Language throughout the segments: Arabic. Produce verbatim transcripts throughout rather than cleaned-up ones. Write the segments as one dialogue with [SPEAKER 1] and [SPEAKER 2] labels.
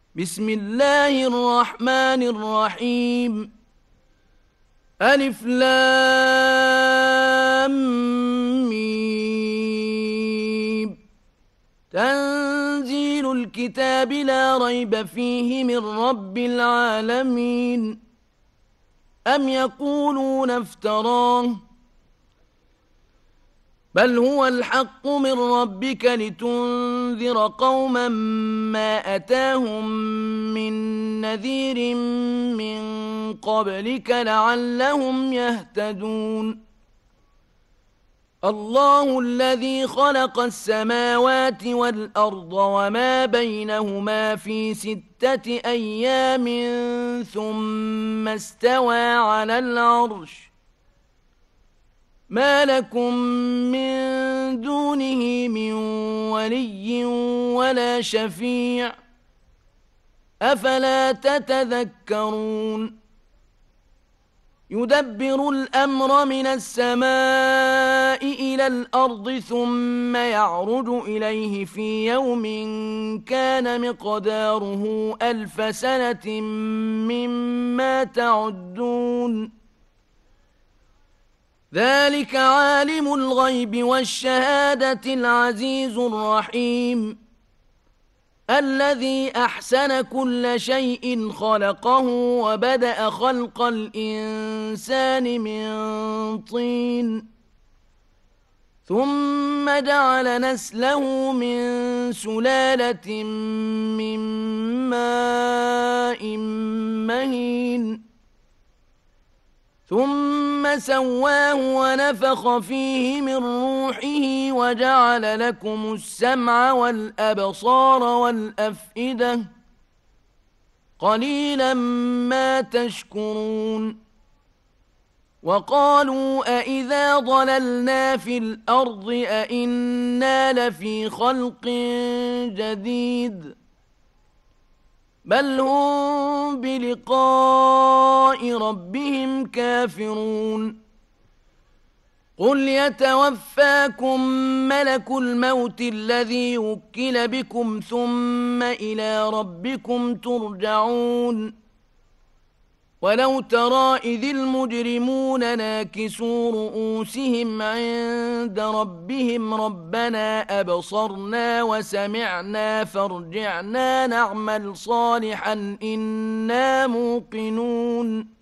[SPEAKER 1] بسم الله الرحمن الرحيم. ألف لام ميم. تنزيل الكتاب لا ريب فيه من رب العالمين. أم يقولون افتراه، بل هو الحق من ربك لتنذر قوما ما أتاهم من نذير من قبلك لعلهم يهتدون. الله الذي خلق السماوات والأرض وما بينهما في ستة أيام ثم استوى على العرش. ما لكم من دونه من ولي ولا شفيع، أفلا تتذكرون. يدبر الأمر من السماء إلى الأرض ثم يعرج إليه في يوم كان مقداره ألف سنة مما تعدون. ذلك عالم الغيب والشهادة العزيز الرحيم، الذي أحسن كل شيء خلقه وبدأ خلق الإنسان من طين ثم جعل نسله من سلالة من ماء مهين ثم سواه ونفخ فيه من روحه وجعل لكم السمع والأبصار والأفئدة، قليلا ما تشكرون. وقالوا أإذا ضللنا في الأرض أإنا لفي خلق جديد، بل هم بلقاء ربهم كافرون. قل يتوفاكم ملك الموت الذي وكل بكم ثم إلى ربكم ترجعون. ولو ترى إذ المجرمون ناكسوا رؤوسهم عند ربهم ربنا أبصرنا وسمعنا فارجعنا نعمل صالحا إنا موقنون.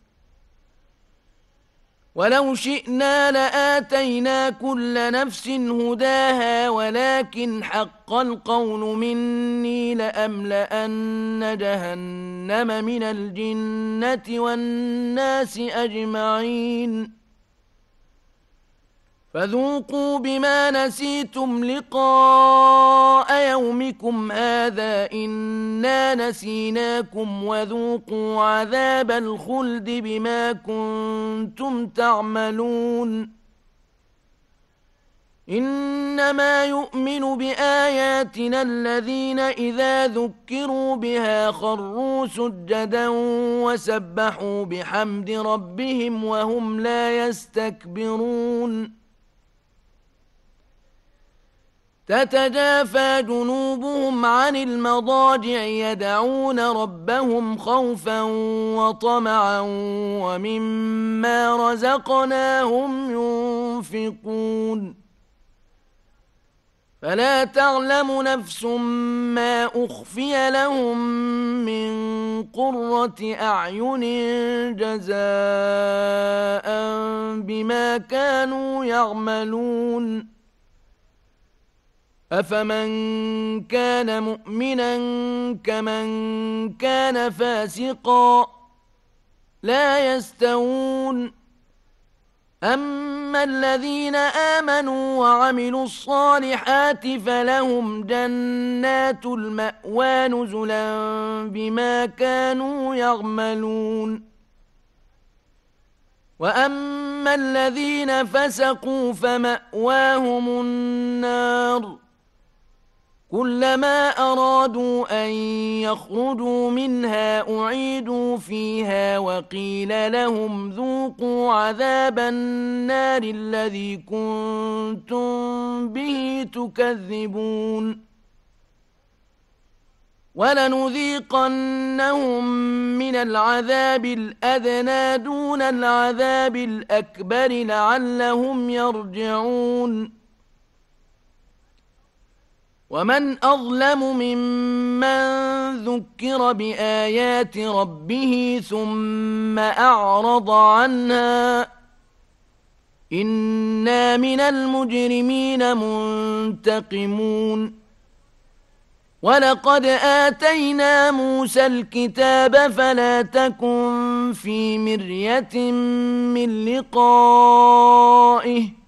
[SPEAKER 1] ولو شئنا لآتينا كل نفس هداها ولكن حق القول مني لأملأن جهنم من الجنة والناس أجمعين. فذوقوا بما نسيتم لقاء يومكم هذا إنا نسيناكم وذوقوا عذاب الخلد بما كنتم تعملون. إنما يؤمن بآياتنا الذين إذا ذكروا بها خروا سجدا وسبحوا بحمد ربهم وهم لا يستكبرون. تتجافى جنوبهم عن المضاجع يدعون ربهم خوفا وطمعا ومما رزقناهم ينفقون. فلا تعلم نفس ما أخفي لهم من قرة أعين جزاء بما كانوا يعملون. أفمن كان مؤمنا كمن كان فاسقا لا يستوون. أما الذين آمنوا وعملوا الصالحات فلهم جنات المأوى نزلا بما كانوا يعملون. وأما الذين فسقوا فمأواهم النار كلما أرادوا أن يخرجوا منها أعيدوا فيها وقيل لهم ذوقوا عذاب النار الذي كنتم به تكذبون. ولنذيقنهم من العذاب الأدنى دون العذاب الأكبر لعلهم يرجعون ومن أظلم ممن ذكر بآيات ربه ثم أعرض عنها إنا من المجرمين منتقمون ولقد آتينا موسى الكتاب فلا تكن في مرية من لقائه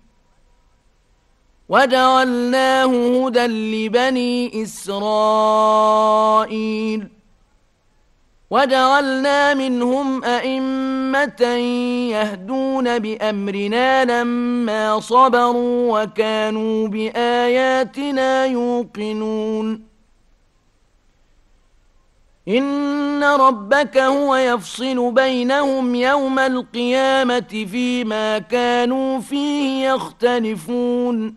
[SPEAKER 1] وجعلناه هدى لبني إسرائيل وجعلنا منهم أئمة يهدون بأمرنا لما صبروا وكانوا بآياتنا يوقنون إن ربك هو يفصل بينهم يوم القيامة فيما كانوا فيه يختلفون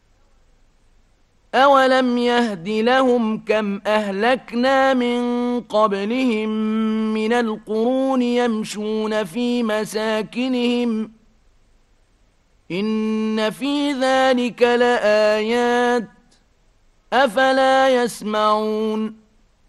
[SPEAKER 1] أولم يهد لهم كم أهلكنا من قبلهم من القرون يمشون في مساكنهم إن في ذلك لآيات أفلا يسمعون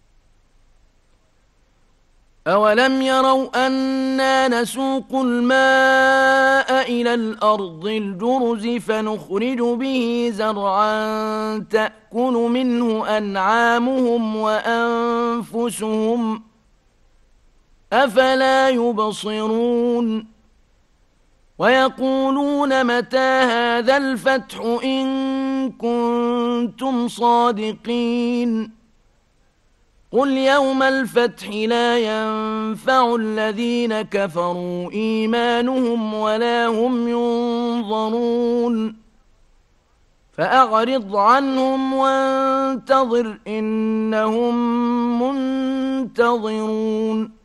[SPEAKER 1] أولم يروا أنا نسوق الماء إلى الأرض الجرز فنخرج به زرعا تأكل منه أنعامهم وأنفسهم أفلا يبصرون ويقولون متى هذا الفتح إن كنتم صادقين قل يوم الفتح لا ينفع الذين كفروا إيمانهم ولا هم ينظرون فأعرض عنهم وانتظر إنهم منتظرون